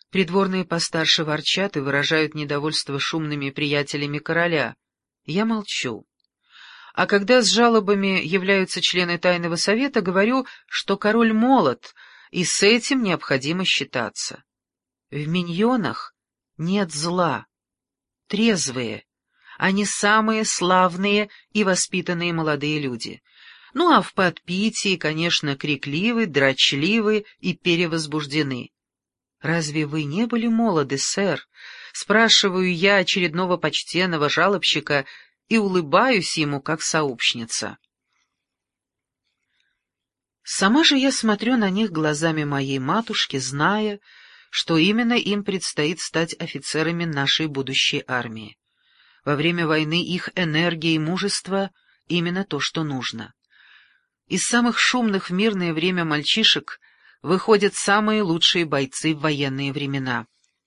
Придворные постарше ворчат и выражают недовольство шумными приятелями короля. Я молчу. А когда с жалобами являются члены тайного совета, говорю, что король молод, и с этим необходимо считаться. В миньонах нет зла. Трезвые. Они самые славные и воспитанные молодые люди. Ну а в подпитии, конечно, крикливы, дрочливы и перевозбуждены. «Разве вы не были молоды, сэр?» — спрашиваю я очередного почтенного жалобщика и улыбаюсь ему как сообщница. Сама же я смотрю на них глазами моей матушки, зная, что именно им предстоит стать офицерами нашей будущей армии. Во время войны их энергия и мужество — именно то, что нужно. Из самых шумных в мирное время мальчишек выходят самые лучшие бойцы в военные времена.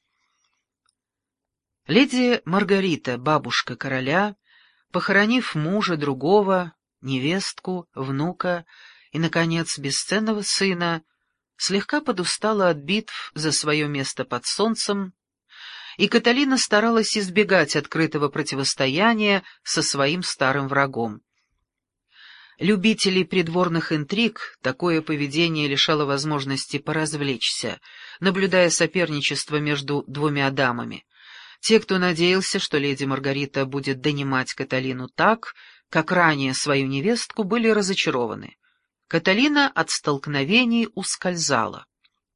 Леди Маргарита, бабушка короля, похоронив мужа, другого, невестку, внука и, наконец, бесценного сына, слегка подустала от битв за свое место под солнцем, и Каталина старалась избегать открытого противостояния со своим старым врагом. Любителей придворных интриг такое поведение лишало возможности поразвлечься, наблюдая соперничество между двумя дамами. Те, кто надеялся, что леди Маргарита будет донимать Каталину так, как ранее свою невестку, были разочарованы. Каталина от столкновений ускользала.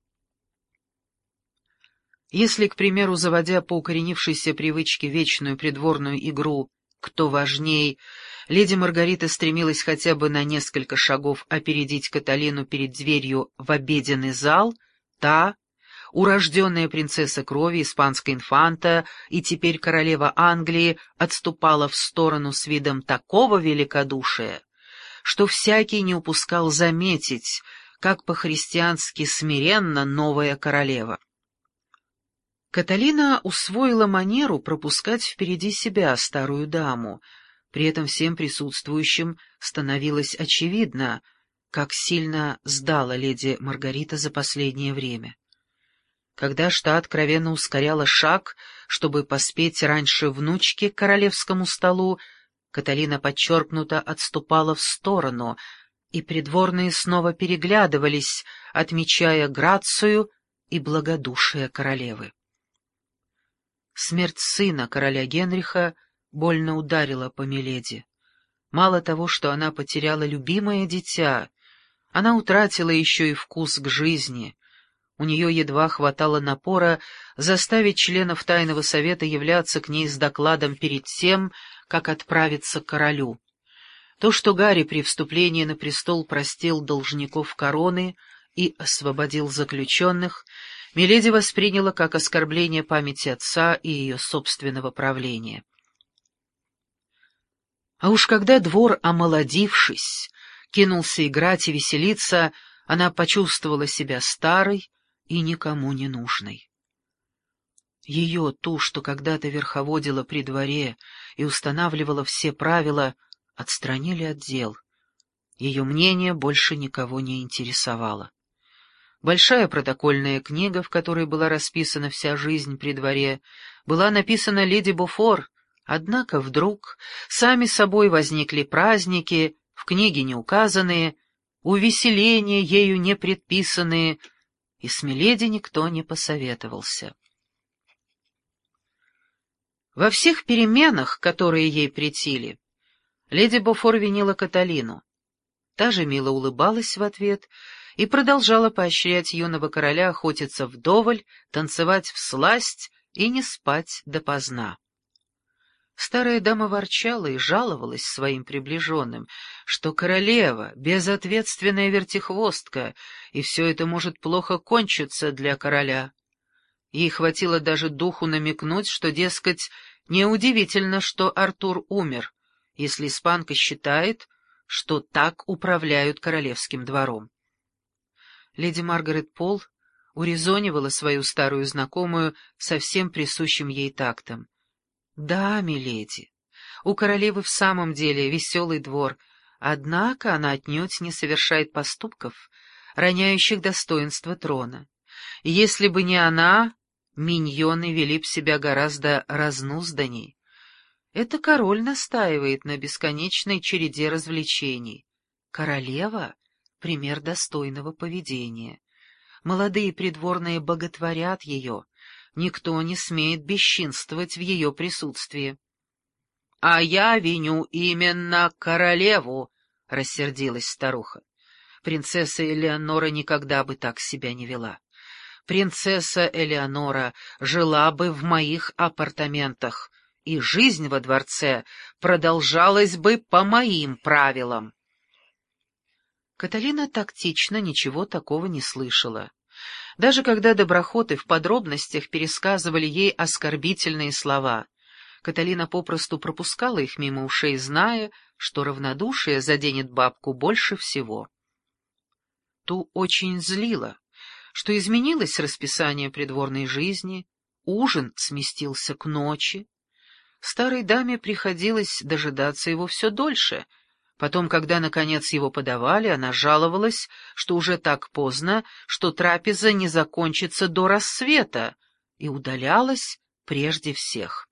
Если, к примеру, заводя по укоренившейся привычке вечную придворную игру «Кто важней», леди Маргарита стремилась хотя бы на несколько шагов опередить Каталину перед дверью в обеденный зал, та, урожденная принцесса крови, испанская инфанта и теперь королева Англии, отступала в сторону с видом такого великодушия, что всякий не упускал заметить, как по-христиански смиренно новая королева. Каталина усвоила манеру пропускать впереди себя старую даму. При этом всем присутствующим становилось очевидно, как сильно сдала леди Маргарита за последнее время. Когда та откровенно ускоряла шаг, чтобы поспеть раньше внучки к королевскому столу, Каталина подчеркнуто отступала в сторону, и придворные снова переглядывались, отмечая грацию и благодушие королевы. Смерть сына короля Генриха больно ударила по миледи. Мало того, что она потеряла любимое дитя, она утратила еще и вкус к жизни. У нее едва хватало напора заставить членов тайного совета являться к ней с докладом перед тем, как отправиться к королю. То, что Гарри при вступлении на престол простил должников короны и освободил заключенных, миледи восприняла как оскорбление памяти отца и ее собственного правления. А уж когда двор, омолодившись, кинулся играть и веселиться, она почувствовала себя старой и никому не нужной. Ее, ту, что когда-то верховодила при дворе и устанавливала все правила, отстранили от дел. Ее мнение больше никого не интересовало. Большая протокольная книга, в которой была расписана вся жизнь при дворе, была написана леди Бофор, однако вдруг сами собой возникли праздники, в книге не указанные, увеселения ею не предписанные, и с миледи никто не посоветовался. Во всех переменах, которые ей претили, леди Бофор винила Каталину. Та же мило улыбалась в ответ и продолжала поощрять юного короля охотиться вдоволь, танцевать всласть и не спать допоздна. Старая дама ворчала и жаловалась своим приближенным, что королева — безответственная вертихвостка, и все это может плохо кончиться для короля. Ей хватило даже духу намекнуть, что, дескать, неудивительно, что Артур умер, если испанка считает, что так управляют королевским двором. Леди Маргарет Пол урезонивала свою старую знакомую со всем присущим ей тактом. «Да, миледи, у королевы в самом деле веселый двор, однако она отнюдь не совершает поступков, роняющих достоинство трона. Если бы не она, Миньоны вели б себя гораздо разнузданней. Это король настаивает на бесконечной череде развлечений. Королева — пример достойного поведения. Молодые придворные боготворят ее. Никто не смеет бесчинствовать в ее присутствии. — А я виню именно королеву, — рассердилась старуха. Принцесса Элеонора никогда бы так себя не вела. Принцесса Элеонора жила бы в моих апартаментах, и жизнь во дворце продолжалась бы по моим правилам. Каталина тактично ничего такого не слышала. Даже когда доброхоты в подробностях пересказывали ей оскорбительные слова, Каталина попросту пропускала их мимо ушей, зная, что равнодушие заденет бабку больше всего. Ту очень злило, что изменилось расписание придворной жизни, ужин сместился к ночи. Старой даме приходилось дожидаться его все дольше. Потом, когда, наконец, его подавали, она жаловалась, что уже так поздно, что трапеза не закончится до рассвета, и удалялась прежде всех.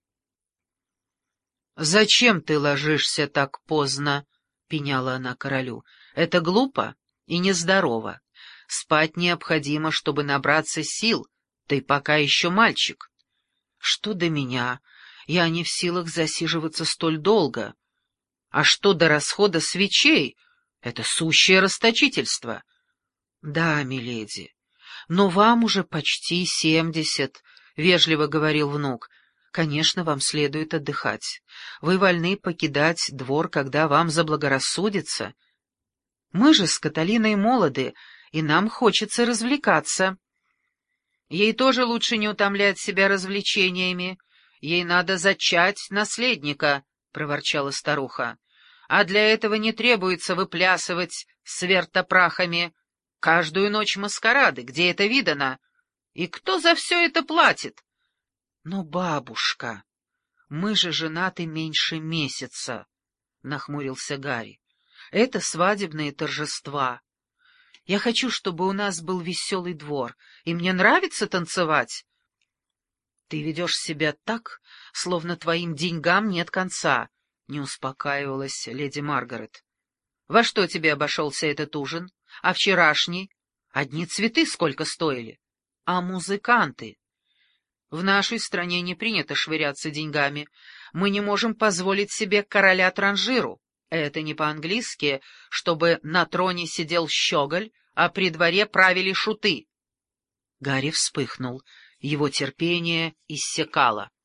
«Зачем ты ложишься так поздно?» — пеняла она королю. «Это глупо и нездорово. Спать необходимо, чтобы набраться сил. Ты пока еще мальчик». «Что до меня? Я не в силах засиживаться столь долго. А что до расхода свечей? Это сущее расточительство». «Да, миледи, но вам уже почти 70, — вежливо говорил внук. Конечно, вам следует отдыхать. Вы вольны покидать двор, когда вам заблагорассудится. Мы же с Каталиной молоды, и нам хочется развлекаться». «Ей тоже лучше не утомлять себя развлечениями. Ей надо зачать наследника», — проворчала старуха. «А для этого не требуется выплясывать с вертопрахами. Каждую ночь маскарады, где это видано? И кто за все это платит?» «Но, бабушка, мы же женаты меньше месяца», — нахмурился Гарри. «Это свадебные торжества. Я хочу, чтобы у нас был веселый двор, и мне нравится танцевать». «Ты ведешь себя так, словно твоим деньгам нет конца», — не успокаивалась леди Маргарет. «Во что тебе обошелся этот ужин? А вчерашний? Одни цветы сколько стоили? А музыканты? В нашей стране не принято швыряться деньгами. Мы не можем позволить себе короля-транжиру. Это не по-английски, чтобы на троне сидел щеголь, а при дворе правили шуты». Гарри вспыхнул, его терпение иссякало.